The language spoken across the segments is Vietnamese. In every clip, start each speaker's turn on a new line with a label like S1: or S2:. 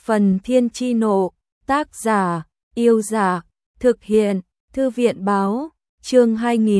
S1: Phần Thiên Chi Nộ, tác giả, Yêu Giả, thực hiện, Thư viện Báo, chương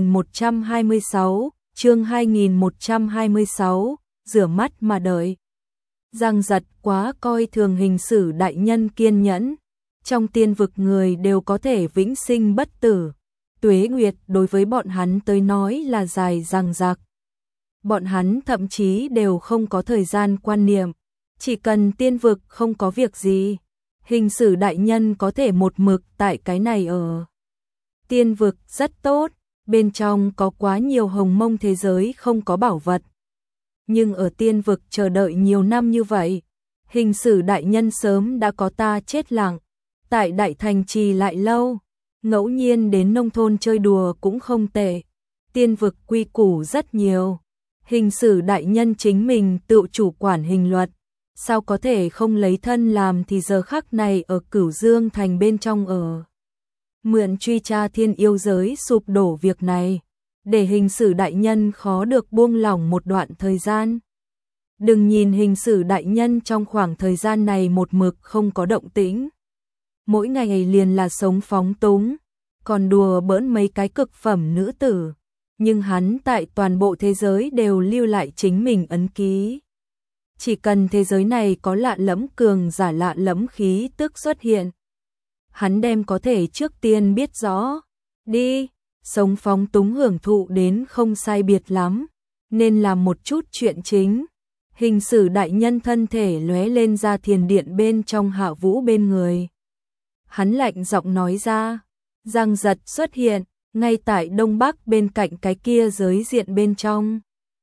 S1: 2126, rửa mắt mà đợi. Giang Giật quá coi thường hình sử đại nhân kiên nhẫn, trong tiên vực người đều có thể vĩnh sinh bất tử, tuế nguyệt đối với bọn hắn tới nói là dài dằng dặc. Bọn hắn thậm chí đều không có thời gian quan niệm, chỉ cần tiên vực không có việc gì, hình sử đại nhân có thể một mực tại cái này ở. Tiên vực rất tốt, bên trong có quá nhiều hồng mông thế giới không có bảo vật. Nhưng ở tiên vực chờ đợi nhiều năm như vậy, hình sử đại nhân sớm đã có ta chết lặng, tại đại thành trì lại lâu, ngẫu nhiên đến nông thôn chơi đùa cũng không tệ. Tiên vực quy củ rất nhiều, hình sử đại nhân chính mình tự chủ quản hình luật, sao có thể không lấy thân làm thì giờ khắc này ở Cửu Dương thành bên trong ở. Mượn truy tra thiên yêu giới sụp đổ việc này, để hình sử đại nhân khó được buông lỏng một đoạn thời gian. Đừng nhìn hình sử đại nhân trong khoảng thời gian này một mực không có động tĩnh. Mỗi ngày liền là sống phóng túng, còn đùa bỡn mấy cái cực phẩm nữ tử. Nhưng hắn tại toàn bộ thế giới đều lưu lại chính mình ấn ký. Chỉ cần thế giới này có lạ lẫm cường giả lạ lẫm khí tức xuất hiện, hắn đem có thể trước tiên biết rõ. Đi, sống phóng túng hưởng thụ đến không sai biệt lắm, nên làm một chút chuyện chính. Hình sử đại nhân thân thể lóe lên ra thiền điện bên trong Hạ Vũ bên người. Hắn lạnh giọng nói ra, Giang Giật xuất hiện, ngay tại đông bắc bên cạnh cái kia giới diện bên trong.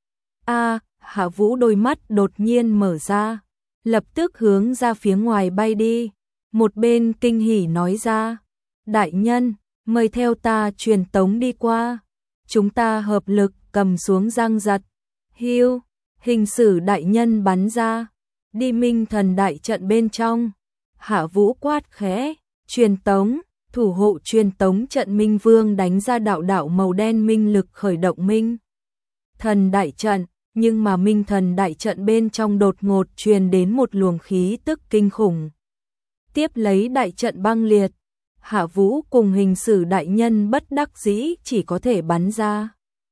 S1: Hạ Vũ đôi mắt đột nhiên mở ra, lập tức hướng ra phía ngoài bay đi. Một bên kinh hỉ nói ra, đại nhân, mời theo ta truyền tống đi qua. Chúng ta hợp lực cầm xuống Giang Giật. Hiu, hình sử đại nhân bắn ra, đi minh thần đại trận bên trong. Hạ Vũ quát khẽ, truyền tống, thủ hộ truyền tống trận Minh Vương đánh ra đạo đạo màu đen minh lực khởi động minh thần đại trận. Nhưng mà minh thần đại trận bên trong đột ngột truyền đến một luồng khí tức kinh khủng. Tiếp lấy đại trận băng liệt, Hạ Vũ cùng hình sử đại nhân bất đắc dĩ chỉ có thể bắn ra.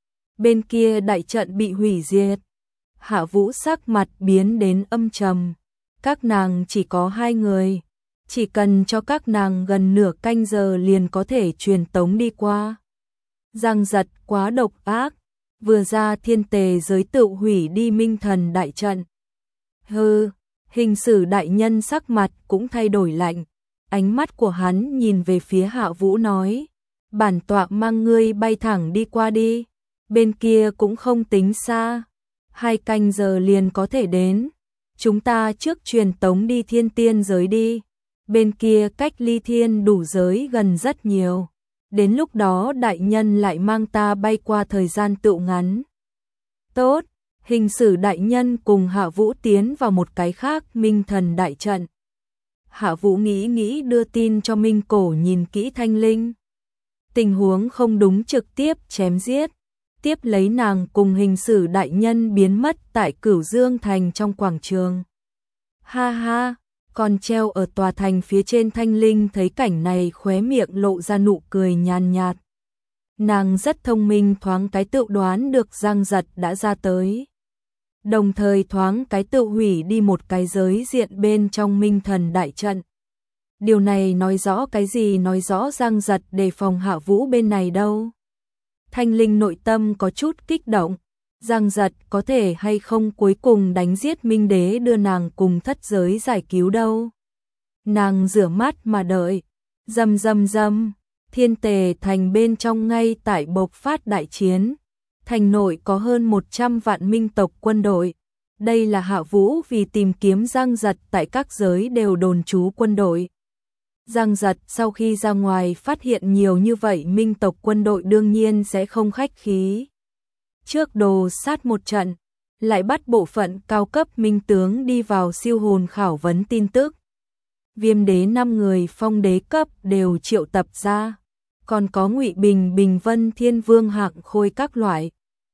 S1: Bên kia đại trận bị hủy diệt, Hạ Vũ sắc mặt biến đến âm trầm. Các nàng chỉ có 2 người, chỉ cần cho các nàng gần nửa canh giờ liền có thể truyền tống đi qua. Giang Giật quá độc ác, vừa ra thiên tề giới tự hủy đi minh thần đại trận. Hừ, hình sử đại nhân sắc mặt cũng thay đổi lạnh, ánh mắt của hắn nhìn về phía Hạ Vũ nói, bản tọa mang ngươi bay thẳng đi qua đi, bên kia cũng không tính xa, 2 canh giờ liền có thể đến. Chúng ta trước truyền tống đi thiên tiên giới đi, bên kia cách ly thiên đủ giới gần rất nhiều. Đến lúc đó đại nhân lại mang ta bay qua thời gian tựu ngắn. Tốt, hình sử đại nhân cùng Hạ Vũ tiến vào một cái khác minh thần đại trận. Hạ Vũ nghĩ đưa tin cho Minh Cổ nhìn kỹ Thanh Linh. Tình huống không đúng trực tiếp chém giết. Tiếp lấy nàng cùng hình sử đại nhân biến mất tại Cửu Dương thành trong quảng trường. Ha ha! Còn treo ở tòa thành phía trên Thanh Linh thấy cảnh này khóe miệng lộ ra nụ cười nhàn nhạt. Nàng rất thông minh, thoáng cái tự đoán được Giang Giật đã ra tới. Đồng thời thoáng cái tự hủy đi một cái giới diện bên trong minh thần đại trận. Điều này nói rõ cái gì? Nói rõ Giang Giật đề phòng Hạ Vũ bên này đâu. Thanh Linh nội tâm có chút kích động. Giang Giật có thể hay không cuối cùng đánh giết Minh Đế đưa nàng cùng thất giới giải cứu đâu. Nàng rửa mắt mà đợi. Rầm rầm rầm, thiên tề thành bên trong ngay tại bộc phát đại chiến. Thành nội có hơn 100 vạn minh tộc quân đội. Đây là Hạ Vũ vì tìm kiếm Giang Giật tại các giới đều đồn trú quân đội. Giang Giật sau khi ra ngoài phát hiện nhiều như vậy minh tộc quân đội đương nhiên sẽ không khách khí. Trước đồ sát một trận, lại bắt bộ phận cao cấp minh tướng đi vào siêu hồn khảo vấn tin tức. Viêm đế 5 người phong đế cấp đều triệu tập ra, còn có Ngụy Bình, Bình Vân, Thiên Vương hạng khôi các loại.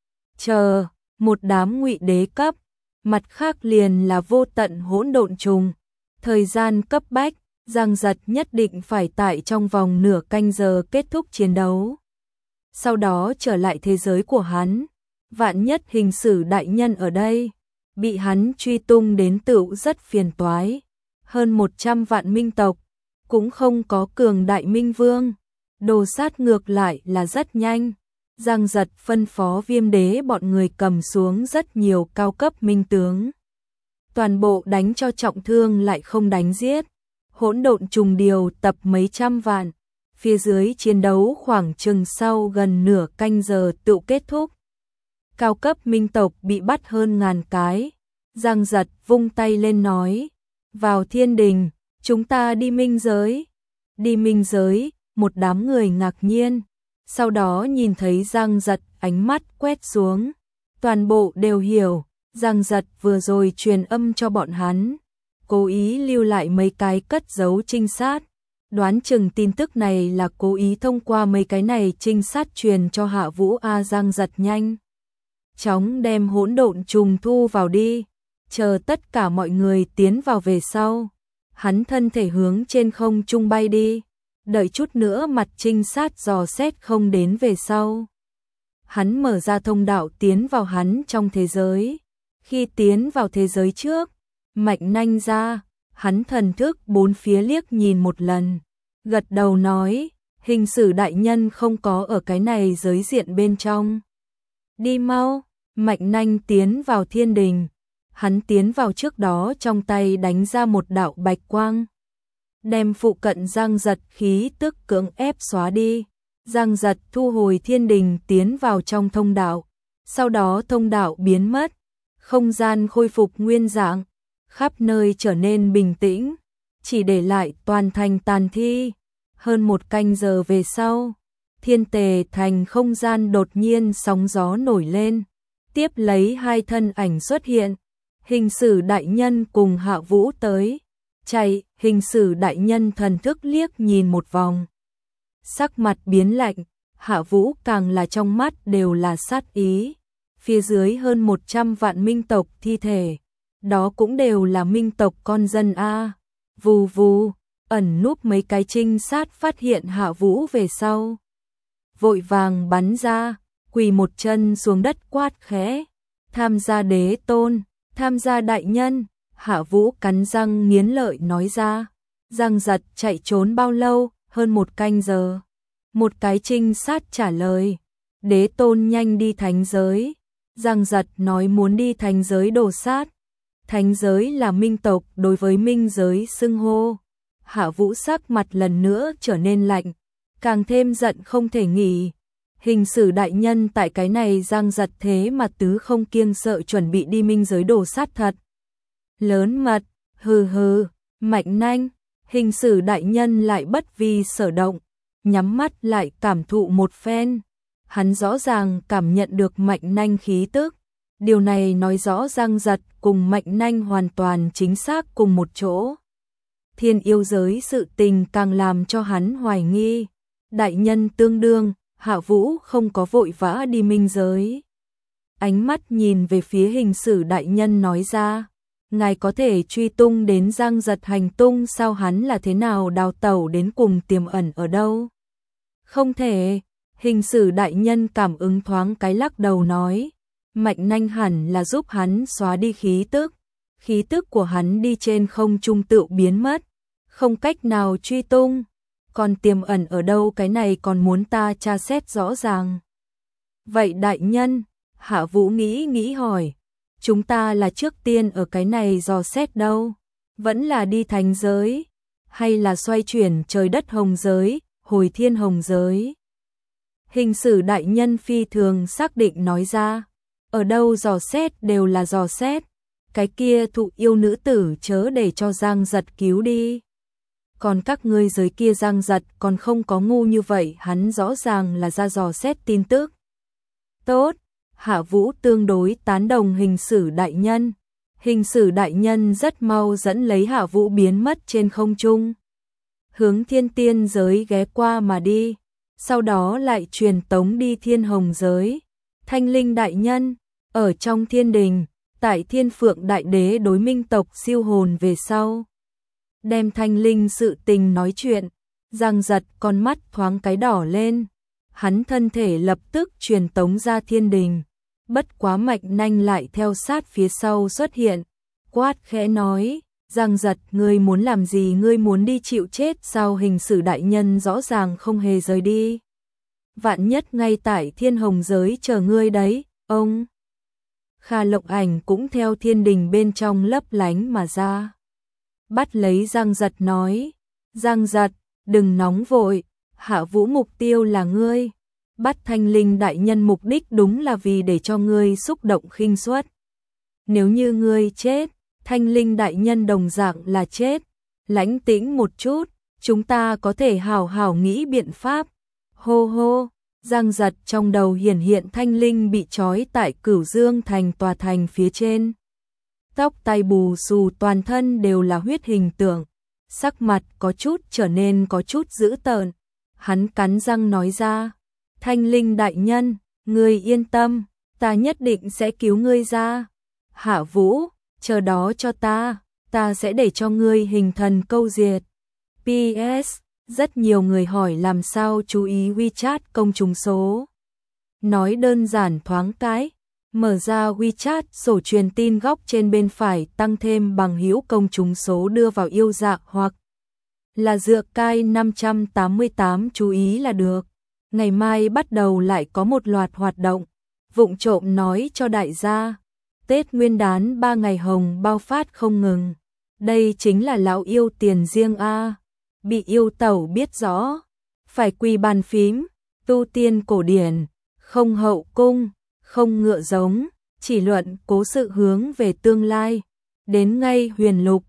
S1: Chờ, một đám Ngụy đế cấp, mặt khác liền là vô tận hỗn độn trùng, Thời gian cấp bách, Giang Giật nhất định phải tại trong vòng nửa canh giờ kết thúc chiến đấu. Sau đó trở lại thế giới của hắn. Vạn nhất hình sử đại nhân ở đây, bị hắn truy tung đến tựu rất phiền toái. Hơn 100 vạn minh tộc, cũng không có cường đại minh vương. Đồ sát ngược lại là rất nhanh. Giang Giật phân phó Viêm Đế bọn người cầm xuống rất nhiều cao cấp minh tướng. Toàn bộ đánh cho trọng thương lại không đánh giết. Hỗn độn trùng điều tập mấy trăm vạn. Phía dưới chiến đấu khoảng chừng sau gần nửa canh giờ tự kết thúc. Cao cấp minh tộc bị bắt hơn 1000 cái. Giang Giật vung tay lên nói, vào thiên đình, chúng ta đi minh giới. Đi minh giới, một đám người ngạc nhiên. Sau đó nhìn thấy Giang Giật ánh mắt quét xuống. Toàn bộ đều hiểu, Giang Giật vừa rồi truyền âm cho bọn hắn. Cố ý lưu lại mấy cái cất giấu trinh sát. Đoán chừng tin tức này là cố ý thông qua mấy cái này trinh sát truyền cho Hạ Vũ. Giang Giật nhanh chóng đem hỗn độn trùng thu vào đi. Chờ tất cả mọi người tiến vào về sau, hắn thân thể hướng trên không trung bay đi. Đợi chút nữa mặt trinh sát dò xét không đến về sau, hắn mở ra thông đạo tiến vào hắn trong thế giới. Khi tiến vào thế giới trước, mạch nanh ra, hắn thần thức bốn phía liếc nhìn một lần, gật đầu nói, hình sử đại nhân không có ở cái này giới diện bên trong. Đi mau. Mạch nanh tiến vào thiên đình. Hắn tiến vào trước đó trong tay đánh ra một đạo bạch quang, đem phụ cận Giang Giật khí tức cưỡng ép xóa đi. Giang Giật thu hồi thiên đình tiến vào trong thông đạo. Sau đó thông đạo biến mất, không gian khôi phục nguyên dạng, khắp nơi trở nên bình tĩnh, chỉ để lại toàn thành tàn thi. Hơn một canh giờ về sau, Thiên Tề thành không gian đột nhiên sóng gió nổi lên. Tiếp lấy hai thân ảnh xuất hiện. Hình sử đại nhân cùng Hạ Vũ tới. Chạy, hình sử đại nhân thần thức liếc nhìn một vòng. Sắc mặt biến lạnh, Hạ Vũ càng là trong mắt đều là sát ý. Phía dưới hơn 100 vạn minh tộc thi thể. Đó cũng đều là minh tộc con dân A. Vù vù, ẩn núp mấy cái trinh sát phát hiện Hạ Vũ về sau. Vội vàng bắn ra, quỳ một chân xuống đất quát khẽ. Tham gia đế tôn, tham gia đại nhân. Hạ Vũ cắn răng nghiến lợi nói ra. Giang Giật chạy trốn bao lâu? Hơn một canh giờ. Một cái trinh sát trả lời. Đế tôn nhanh đi thánh giới. Giang Giật nói muốn đi thánh giới đồ sát. Thánh giới là minh tộc đối với minh giới xưng hô. Hạ Vũ sắc mặt lần nữa trở nên lạnh, càng thêm giận không thể nghỉ. Hình sử đại nhân tại cái này Giang Giật thế mà tứ không kiêng sợ chuẩn bị đi minh giới đồ sát thật. Lớn mật, hừ hừ, mạnh nanh, hình sử đại nhân lại bất vi sở động, nhắm mắt lại cảm thụ một phen. Hắn rõ ràng cảm nhận được mạnh nanh khí tức. Điều này nói rõ Giang Giật cùng mạnh nanh hoàn toàn chính xác cùng một chỗ. Thiên yêu giới sự tình càng làm cho hắn hoài nghi. Đại nhân tương đương, Hạ Vũ không có vội vã đi minh giới. Ánh mắt nhìn về phía hình sử đại nhân nói ra. Ngài có thể truy tung đến Giang Giật hành tung sao, hắn là thế nào đào tẩu đến cùng tiềm ẩn ở đâu? Không thể. Hình sử đại nhân cảm ứng thoáng cái lắc đầu nói. Mạnh nanh hẳn là giúp hắn xóa đi khí tức. Khí tức của hắn đi trên không trung tự biến mất, không cách nào truy tung. Còn tiềm ẩn ở đâu cái này còn muốn ta tra xét rõ ràng. Vậy đại nhân, Hạ Vũ nghĩ hỏi, chúng ta là trước tiên ở cái này dò xét đâu? Vẫn là đi thánh giới? Hay là xoay chuyển trời đất hồng giới, hồi thiên hồng giới? Hình sử đại nhân phi thường xác định nói ra. Ở đâu dò xét đều là dò xét. Cái kia thụ yêu nữ tử chớ để cho Giang Giật cứu đi. Còn các ngươi giới kia Giang Giật còn không có ngu như vậy, hắn rõ ràng là ra dò xét tin tức. Tốt, Hạ Vũ tương đối tán đồng hình sử đại nhân. Hình sử đại nhân rất mau dẫn lấy Hạ Vũ biến mất trên không trung, hướng thiên tiên giới ghé qua mà đi. Sau đó lại truyền tống đi thiên hồng giới. Thanh linh đại nhân, ở trong thiên đình, tại Thiên Phượng đại đế đối minh tộc siêu hồn về sau, đem Thanh Linh sự tình nói chuyện. Giang Giật con mắt thoáng cái đỏ lên, hắn thân thể lập tức truyền tống ra thiên đình, bất quá Mạch Nanh lại theo sát phía sau xuất hiện, quát khẽ nói, Giang Giật, ngươi muốn làm gì, ngươi muốn đi chịu chết sao? Hình sử đại nhân rõ ràng không hề rời đi. Vạn nhất ngay tại Thiên Hồng giới chờ ngươi đấy, ông. Kha Lộc Ảnh cũng theo thiên đình bên trong lấp lánh mà ra. Bắt lấy Giang Giật nói, Giang Giật, đừng nóng vội, Hạ Vũ mục tiêu là ngươi. Bắt Thanh Linh đại nhân mục đích đúng là vì để cho ngươi xúc động khinh suất. Nếu như ngươi chết, Thanh Linh đại nhân đồng dạng là chết. Lãnh tĩnh một chút, chúng ta có thể hào hào nghĩ biện pháp. Hô hô, Giang Giật trong đầu hiển hiện Thanh Linh bị trói tại Cửu Dương thành tòa thành phía trên. Tóc tai bù xù, toàn thân đều là huyết hình tượng, sắc mặt có chút trở nên có chút dữ tợn. Hắn cắn răng nói ra, Thanh Linh đại nhân, ngươi yên tâm, ta nhất định sẽ cứu ngươi ra. Hạ Vũ, chờ đó cho ta sẽ để cho ngươi hình thần câu diệt. PS, rất nhiều người hỏi làm sao chú ý WeChat công chúng số. Nói đơn giản thoáng cái, mở ra WeChat sổ truyền tin góc trên bên phải, tăng thêm bằng hữu công chúng số, đưa vào yêu dạ hoặc là dựa cai 588 chú ý là được. Ngày mai bắt đầu lại có một loạt hoạt động, vụng trộm nói cho đại gia. Tết Nguyên đán 3 ngày hồng bao phát không ngừng. Đây chính là lão yêu tiền riêng a. Bị yêu tẩu biết rõ, phải quỳ bàn phím, tu tiên cổ điển, không hậu cung, không ngựa giống, chỉ luận cố sự hướng về tương lai. Đến ngay huyền lục,